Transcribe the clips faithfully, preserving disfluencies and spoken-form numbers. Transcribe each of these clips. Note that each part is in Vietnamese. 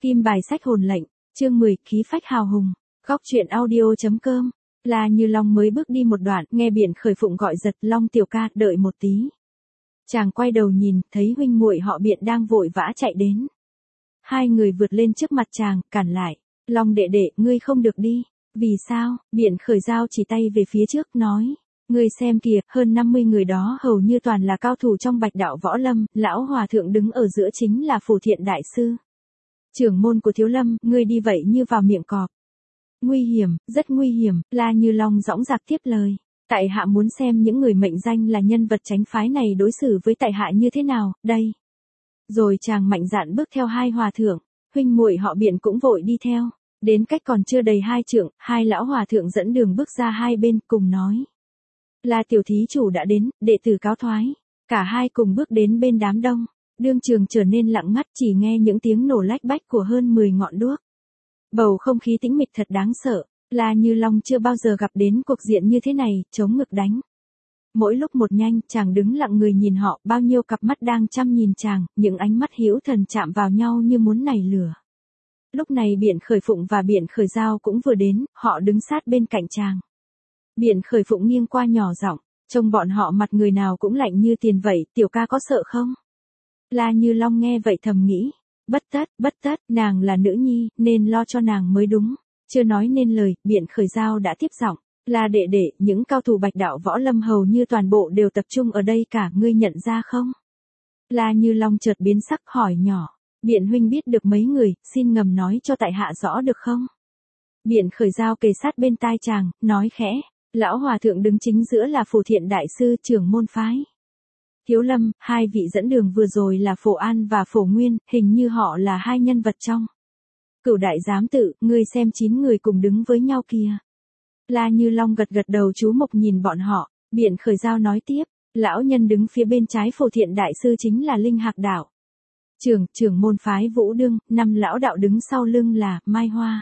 Kim bài sách hồn lệnh, chương mười, khí phách hào hùng. Góc truyện audio.com. La Như Long mới bước đi một đoạn, nghe Biển Khởi Phụng gọi giật, Long tiểu ca, đợi một tí. Chàng quay đầu nhìn, thấy huynh muội họ Biện đang vội vã chạy đến. Hai người vượt lên trước mặt chàng, cản lại. Long đệ đệ, ngươi không được đi. Vì sao? Biện Khởi Giao chỉ tay về phía trước, nói. Ngươi xem kìa, hơn năm mươi người đó hầu như toàn là cao thủ trong Bạch Đạo Võ Lâm, lão hòa thượng đứng ở giữa chính là Phù Thiện đại sư. Trưởng môn của Thiếu Lâm, ngươi đi vậy như vào miệng cọp. Nguy hiểm, rất nguy hiểm, La Như Long dõng dạc tiếp lời. Tại hạ muốn xem những người mệnh danh là nhân vật chánh phái này đối xử với tại hạ như thế nào, đây. Rồi chàng mạnh dạn bước theo hai hòa thượng, huynh muội họ Biện cũng vội đi theo. Đến cách còn chưa đầy hai trượng, hai lão hòa thượng dẫn đường bước ra hai bên cùng nói. Là tiểu thí chủ đã đến, đệ tử cáo thoái. Cả hai cùng bước đến bên đám đông. Đương trường trở nên lặng ngắt, chỉ nghe những tiếng nổ lách bách của hơn mười ngọn đuốc. Bầu không khí tĩnh mịch thật đáng sợ, La Như Long chưa bao giờ gặp đến cuộc diện như thế này, chống ngực đánh. Mỗi lúc một nhanh, chàng đứng lặng người nhìn họ, bao nhiêu cặp mắt đang chăm nhìn chàng, những ánh mắt hữu thần chạm vào nhau như muốn nảy lửa. Lúc này Biển Khởi Phụng và Biển Khởi Giao cũng vừa đến, họ đứng sát bên cạnh chàng. Biển Khởi Phụng nghiêng qua nhỏ giọng, trông bọn họ mặt người nào cũng lạnh như tiền vậy, tiểu ca có sợ không? La Như Long nghe vậy thầm nghĩ, bất tất, bất tất, nàng là nữ nhi, nên lo cho nàng mới đúng. Chưa nói nên lời, Biển Khởi Giao đã tiếp giọng, là đệ đệ, những cao thủ Bạch Đạo Võ Lâm hầu như toàn bộ đều tập trung ở đây cả, ngươi nhận ra không? La Như Long chợt biến sắc hỏi nhỏ, Biện huynh biết được mấy người, xin ngầm nói cho tại hạ rõ được không? Biển Khởi Giao kề sát bên tai chàng, nói khẽ, lão hòa thượng đứng chính giữa là Phù Thiện đại sư trưởng môn phái. Thiếu Lâm, hai vị dẫn đường vừa rồi là Phổ An và Phổ Nguyên, hình như họ là hai nhân vật trong Cửu đại giám tự, ngươi xem chín người cùng đứng với nhau kìa. La Như Long gật gật đầu chú mục nhìn bọn họ, Biển Khởi Giao nói tiếp, lão nhân đứng phía bên trái Phổ Thiện đại sư chính là Linh Hạc đạo trưởng, trưởng môn phái Vũ Đương, năm lão đạo đứng sau lưng là Mai Hoa.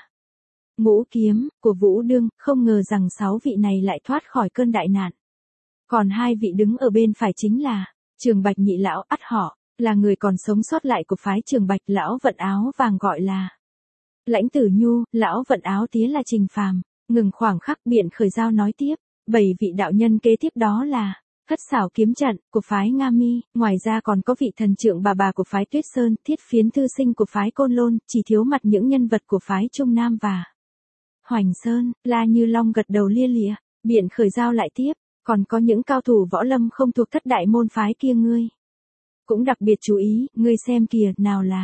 Ngũ kiếm của Vũ Đương, không ngờ rằng sáu vị này lại thoát khỏi cơn đại nạn. Còn hai vị đứng ở bên phải chính là Trường Bạch nhị lão, ắt họ là người còn sống sót lại của phái Trường Bạch, lão vận áo vàng gọi là Lãnh Tử Nhu, lão vận áo tía là Trình Phàm. Ngừng khoảng khắc, Biển Khởi Giao nói tiếp, bảy vị đạo nhân kế tiếp đó là Hất Xảo kiếm trận của phái Nga Mi, ngoài ra còn có vị thần trượng bà bà của phái Tuyết Sơn, Thiết Phiến thư sinh của phái Côn Lôn, chỉ thiếu mặt những nhân vật của phái Trung Nam và Hoành Sơn. La Như Long gật đầu lia lịa, Biển Khởi Giao lại tiếp, còn có những cao thủ võ lâm không thuộc thất đại môn phái kia ngươi cũng đặc biệt chú ý, ngươi xem kìa, nào là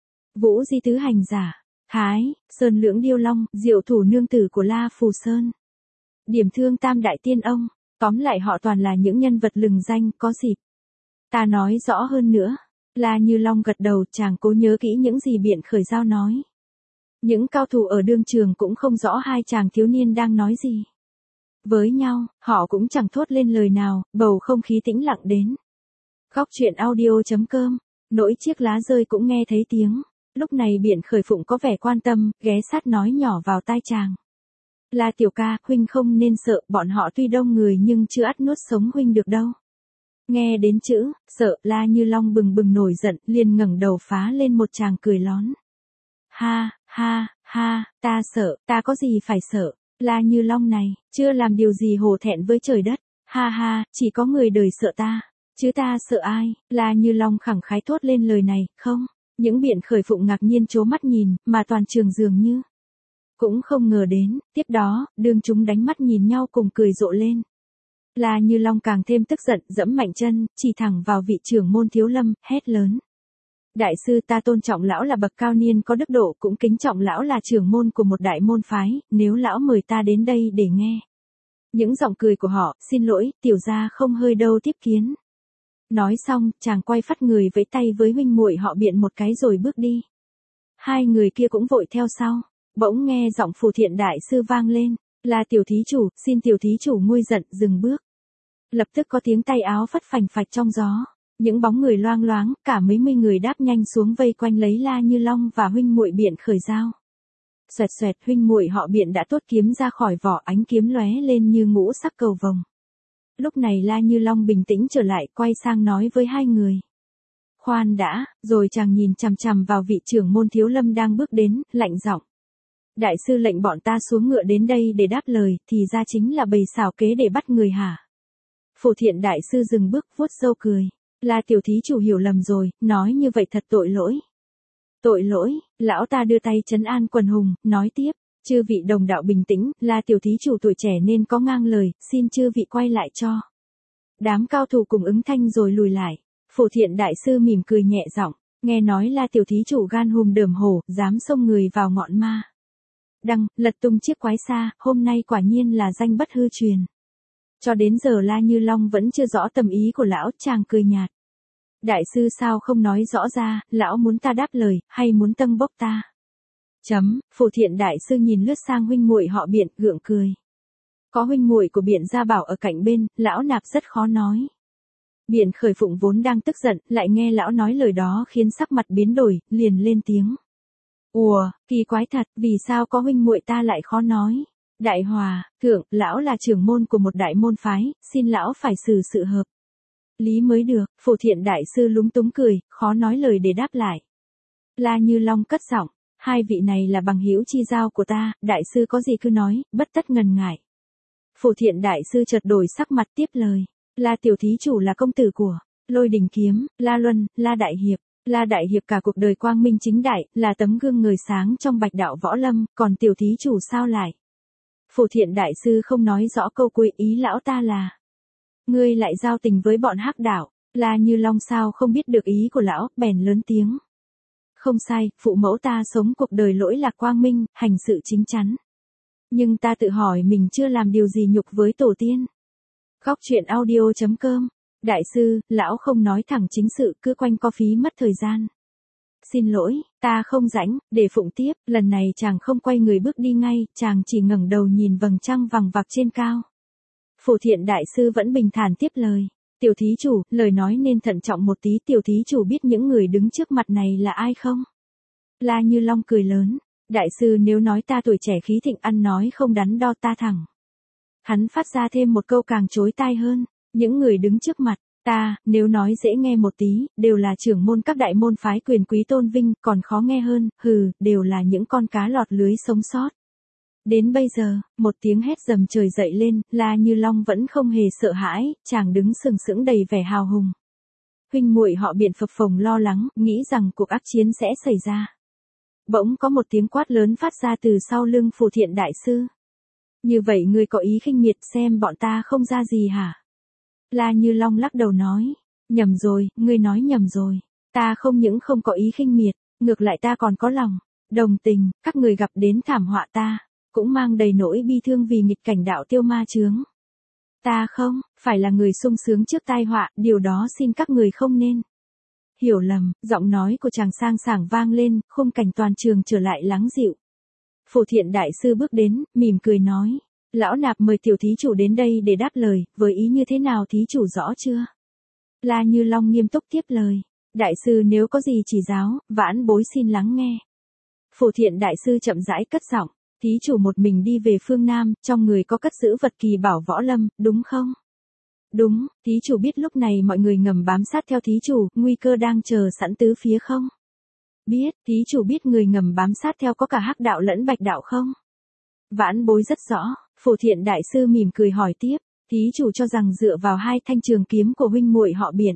Vũ Di tứ hành giả, Thái Sơn Lưỡng Điêu Long, Diệu thủ nương tử của La Phù Sơn, Điểm Thương tam đại tiên ông, tóm lại họ toàn là những nhân vật lừng danh, có dịp ta nói rõ hơn nữa. La Như Long gật đầu, chàng cố nhớ kỹ những gì Biển Khởi Giao nói. Những cao thủ ở đương trường cũng không rõ hai chàng thiếu niên đang nói gì với nhau, họ cũng chẳng thốt lên lời nào, bầu không khí tĩnh lặng đến. Góc truyện audio.com, nỗi chiếc lá rơi cũng nghe thấy tiếng. Lúc này Biển Khởi Phụng có vẻ quan tâm, ghé sát nói nhỏ vào tai chàng. Là tiểu ca, huynh không nên sợ, bọn họ tuy đông người nhưng chưa ắt nuốt sống huynh được đâu. Nghe đến chữ sợ, La Như Long bừng bừng nổi giận, liền ngẩng đầu phá lên một tràng cười lón. Ha, ha, ha, ta sợ, ta có gì phải sợ? La Như Long này, chưa làm điều gì hổ thẹn với trời đất. Ha ha, chỉ có người đời sợ ta, chứ ta sợ ai? La Như Long khẳng khái thốt lên lời này, không? Những Biển Khởi Phụng ngạc nhiên trố mắt nhìn, mà toàn trường dường như cũng không ngờ đến. Tiếp đó, đương chúng đánh mắt nhìn nhau cùng cười rộ lên. La Như Long càng thêm tức giận, dẫm mạnh chân, chỉ thẳng vào vị trưởng môn Thiếu Lâm, hét lớn. Đại sư, ta tôn trọng lão là bậc cao niên có đức độ, cũng kính trọng lão là trưởng môn của một đại môn phái, nếu lão mời ta đến đây để nghe những giọng cười của họ, xin lỗi, tiểu gia không hơi đâu tiếp kiến. Nói xong, chàng quay phắt người vẫy tay với huynh muội họ Biện một cái rồi bước đi. Hai người kia cũng vội theo sau. Bỗng nghe giọng Phù Thiện đại sư vang lên, là tiểu thí chủ, xin tiểu thí chủ nguôi giận, dừng bước. Lập tức có tiếng tay áo phất phành phạch trong gió. Những bóng người loang loáng, cả mấy mươi người đáp nhanh xuống vây quanh lấy La Như Long và huynh muội Biển Khởi Giao. Xoẹt xoẹt, huynh muội họ Biện đã tuốt kiếm ra khỏi vỏ, ánh kiếm lóe lên như ngũ sắc cầu vồng. Lúc này La Như Long bình tĩnh trở lại, quay sang nói với hai người. khoan đã, rồi chàng nhìn chằm chằm vào vị trưởng môn Thiếu Lâm đang bước đến, lạnh giọng. Đại sư lệnh bọn ta xuống ngựa đến đây để đáp lời, thì ra chính là bày xảo kế để bắt người hả? Phổ Thiện đại sư dừng bước, vuốt râu cười. Là tiểu thí chủ hiểu lầm rồi, nói như vậy thật tội lỗi. Tội lỗi, lão ta đưa tay trấn an quần hùng, nói tiếp. Chư vị đồng đạo bình tĩnh, là tiểu thí chủ tuổi trẻ nên có ngang lời, xin chư vị quay lại cho. Đám cao thủ cùng ứng thanh rồi lùi lại. Phổ Thiện đại sư mỉm cười nhẹ giọng, nghe nói là tiểu thí chủ gan hùm đờm hổ, dám xông người vào ngọn ma. Đăng, lật tung chiếc quái xa, hôm nay quả nhiên là danh bất hư truyền. Cho đến giờ La Như Long vẫn chưa rõ tâm ý của lão, chàng cười nhạt. Đại sư sao không nói rõ ra, lão muốn ta đáp lời, hay muốn tâng bốc ta? Chấm, Phổ Thiện đại sư nhìn lướt sang huynh muội họ Biện, gượng cười. Có huynh muội của Biện Gia Bảo ở cạnh bên, lão nạp rất khó nói. Biện Khởi Phụng vốn đang tức giận, lại nghe lão nói lời đó khiến sắc mặt biến đổi, liền lên tiếng. Ùa, kỳ quái thật, vì sao có huynh muội ta lại khó nói? Đại Hòa, thượng, lão là trưởng môn của một đại môn phái, xin lão phải xử sự hợp lý mới được. Phổ Thiện đại sư lúng túng cười, khó nói lời để đáp lại. La Như Long cất giọng, hai vị này là bằng hữu chi giao của ta, đại sư có gì cứ nói, bất tất ngần ngại. Phổ Thiện đại sư chợt đổi sắc mặt tiếp lời, La tiểu thí chủ là công tử của Lôi Đình Kiếm, La Luân, La Đại Hiệp. La Đại Hiệp cả cuộc đời quang minh chính đại, là tấm gương ngời sáng trong bạch đạo võ lâm, còn tiểu thí chủ sao lại? Phổ Thiện đại sư không nói rõ câu cuối, ý lão ta là. Ngươi lại giao tình với bọn hắc đạo. La Như Long sao không biết được ý của lão, bèn lớn tiếng. Không sai, phụ mẫu ta sống cuộc đời lỗi lạc quang minh, hành sự chính chắn. Nhưng ta tự hỏi mình chưa làm điều gì nhục với tổ tiên. Góc truyện audio chấm com. Đại sư, lão không nói thẳng chính sự, cứ quanh co phí mất thời gian. Xin lỗi, ta không rảnh, để Phụng tiếp. Lần này chàng không quay người bước đi ngay, chàng chỉ ngẩng đầu nhìn vầng trăng vằng vặc trên cao. Phổ Thiện đại sư vẫn bình thản tiếp lời. Tiểu thí chủ, lời nói nên thận trọng một tí. Tiểu thí chủ biết những người đứng trước mặt này là ai không? La Như Long cười lớn. Đại sư nếu nói ta tuổi trẻ khí thịnh, ăn nói không đắn đo, ta thẳng. Hắn phát ra thêm một câu càng chối tai hơn. Những người đứng trước mặt ta, nếu nói dễ nghe một tí, đều là trưởng môn các đại môn phái quyền quý tôn vinh, còn khó nghe hơn, hừ, đều là những con cá lọt lưới sống sót. Đến bây giờ, một tiếng hét dầm trời dậy lên, La Như Long vẫn không hề sợ hãi, chàng đứng sừng sững đầy vẻ hào hùng. Huynh muội họ Biện phập phồng lo lắng, nghĩ rằng cuộc ác chiến sẽ xảy ra. Bỗng có một tiếng quát lớn phát ra từ sau lưng Phổ Thiện đại sư. Như vậy ngươi có ý khinh miệt xem bọn ta không ra gì hả? La Như Long lắc đầu nói, nhầm rồi, ngươi nói nhầm rồi. Ta không những không có ý khinh miệt, ngược lại ta còn có lòng đồng tình, các người gặp đến thảm họa ta, cũng mang đầy nỗi bi thương vì nghịch cảnh đạo tiêu ma chướng. Ta không, phải là người sung sướng trước tai họa, điều đó xin các người không nên hiểu lầm. Giọng nói của chàng sang sảng vang lên, khung cảnh toàn trường trở lại lắng dịu. Phổ Thiện đại sư bước đến, mỉm cười nói. Lão nạp mời tiểu thí chủ đến đây để đáp lời, với ý như thế nào thí chủ rõ chưa? La Như Long nghiêm túc tiếp lời. Đại sư nếu có gì chỉ giáo, vãn bối xin lắng nghe. Phổ Thiện đại sư chậm rãi cất giọng. Thí chủ một mình đi về phương Nam, trong người có cất giữ vật kỳ bảo võ lâm, đúng không? Đúng, thí chủ biết lúc này mọi người ngầm bám sát theo thí chủ, nguy cơ đang chờ sẵn tứ phía không? Biết, thí chủ biết người ngầm bám sát theo có cả hắc đạo lẫn bạch đạo không? Vãn bối rất rõ. Phổ Thiện đại sư mỉm cười hỏi tiếp, thí chủ cho rằng dựa vào hai thanh trường kiếm của huynh muội họ Biện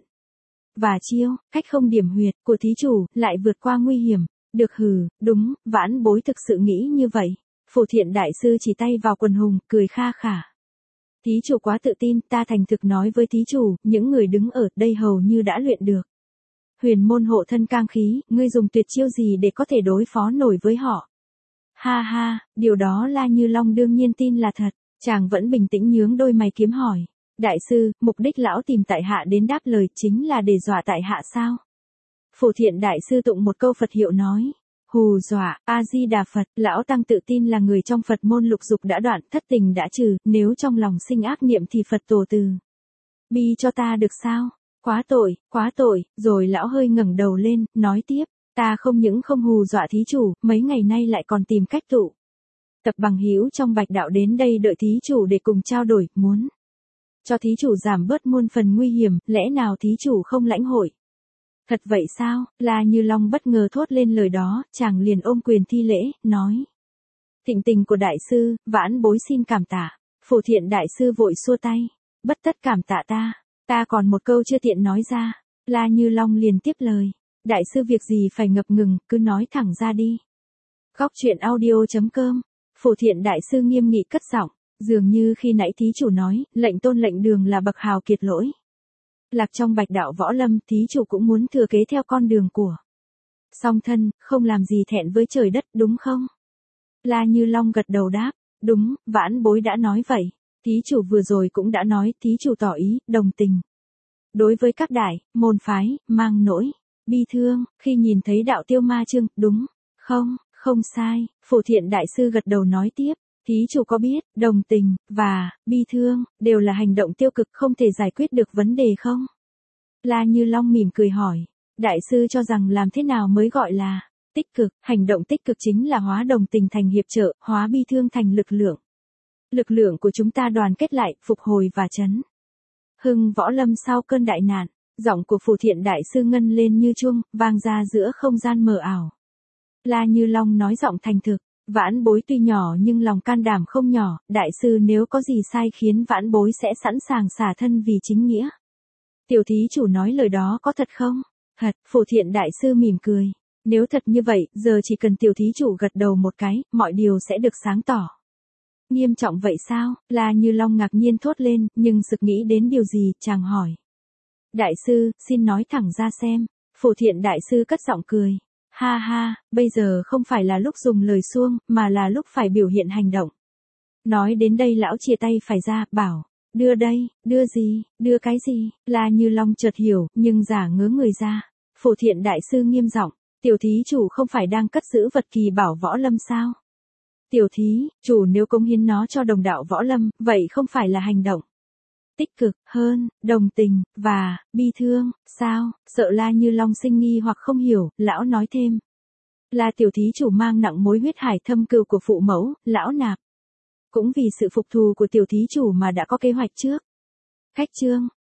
và chiêu, cách không điểm huyệt của thí chủ, lại vượt qua nguy hiểm. Được hừ, đúng, vãn bối thực sự nghĩ như vậy. Phổ Thiện đại sư chỉ tay vào quần hùng, cười kha khả. Thí chủ quá tự tin, ta thành thực nói với thí chủ, những người đứng ở đây hầu như đã luyện được huyền môn hộ thân cang khí, ngươi dùng tuyệt chiêu gì để có thể đối phó nổi với họ? Ha ha, điều đó La Như Long đương nhiên tin là thật. Chàng vẫn bình tĩnh nhướng đôi mày kiếm hỏi. Đại sư, mục đích lão tìm tại hạ đến đáp lời chính là để dọa tại hạ sao? Phổ Thiện đại sư tụng một câu Phật hiệu nói. Hù dọa, A-di-đà Phật, lão tăng tự tin là người trong Phật môn lục dục đã đoạn, thất tình đã trừ, nếu trong lòng sinh ác niệm thì Phật tổ từ bi cho ta được sao? Quá tội, quá tội, rồi lão hơi ngẩng đầu lên, nói tiếp. Ta không những không hù dọa thí chủ, mấy ngày nay lại còn tìm cách tụ tập bằng hữu trong bạch đạo đến đây đợi thí chủ để cùng trao đổi, muốn cho thí chủ giảm bớt muôn phần nguy hiểm, lẽ nào thí chủ không lãnh hội? Thật vậy sao? La Như Long bất ngờ thốt lên lời đó, chàng liền ôm quyền thi lễ, nói. Thịnh tình của đại sư, vãn bối xin cảm tạ. Phổ Thiện đại sư vội xua tay. Bất tất cảm tạ ta, ta còn một câu chưa tiện nói ra. La Như Long liền tiếp lời. Đại sư việc gì phải ngập ngừng, cứ nói thẳng ra đi. Góc truyện audio.com. Phổ Thiện đại sư nghiêm nghị cất giọng, dường như khi nãy thí chủ nói, lệnh tôn lệnh đường là bậc hào kiệt lỗi. Lạc trong bạch đạo võ lâm, thí chủ cũng muốn thừa kế theo con đường của song thân, không làm gì thẹn với trời đất, đúng không? La Như Long gật đầu đáp, đúng, vãn bối đã nói vậy. Thí chủ vừa rồi cũng đã nói, thí chủ tỏ ý, đồng tình. Đối với các đại, môn phái, mang nỗi bi thương, khi nhìn thấy đạo tiêu ma chương, đúng, không, không sai. Phổ Thiện đại sư gật đầu nói tiếp, thí chủ có biết, đồng tình, và, bi thương, đều là hành động tiêu cực không thể giải quyết được vấn đề không? La Như Long mỉm cười hỏi, đại sư cho rằng làm thế nào mới gọi là tích cực? Hành động tích cực chính là hóa đồng tình thành hiệp trợ, hóa bi thương thành lực lượng. Lực lượng của chúng ta đoàn kết lại, phục hồi và chấn hưng võ lâm sau cơn đại nạn. Giọng của Phổ Thiện đại sư ngân lên như chuông, vang ra giữa không gian mờ ảo. La Như Long nói giọng thành thực, vãn bối tuy nhỏ nhưng lòng can đảm không nhỏ, đại sư nếu có gì sai khiến vãn bối sẽ sẵn sàng xả thân vì chính nghĩa. Tiểu thí chủ nói lời đó có thật không? Thật. Phổ Thiện đại sư mỉm cười. Nếu thật như vậy, giờ chỉ cần tiểu thí chủ gật đầu một cái, mọi điều sẽ được sáng tỏ. Nghiêm trọng vậy sao? La Như Long ngạc nhiên thốt lên, nhưng sực nghĩ đến điều gì, chàng hỏi. Đại sư, xin nói thẳng ra xem. Phổ Thiện đại sư cất giọng cười. Ha ha, bây giờ không phải là lúc dùng lời suông, mà là lúc phải biểu hiện hành động. Nói đến đây lão chia tay phải ra, bảo. Đưa đây, đưa gì, đưa cái gì? La Như Long chợt hiểu, nhưng giả ngớ người ra. Phổ Thiện đại sư nghiêm giọng, tiểu thí chủ không phải đang cất giữ vật kỳ bảo võ lâm sao? Tiểu thí chủ nếu cống hiến nó cho đồng đạo võ lâm, vậy không phải là hành động tích cực hơn, đồng tình, và bi thương, sao? Sợ La Như Long sinh nghi hoặc không hiểu, lão nói thêm. Là tiểu thí chủ mang nặng mối huyết hải thâm cừu của phụ mẫu, lão nạp. Cũng vì sự phục thù của tiểu thí chủ mà đã có kế hoạch trước. Khách chương.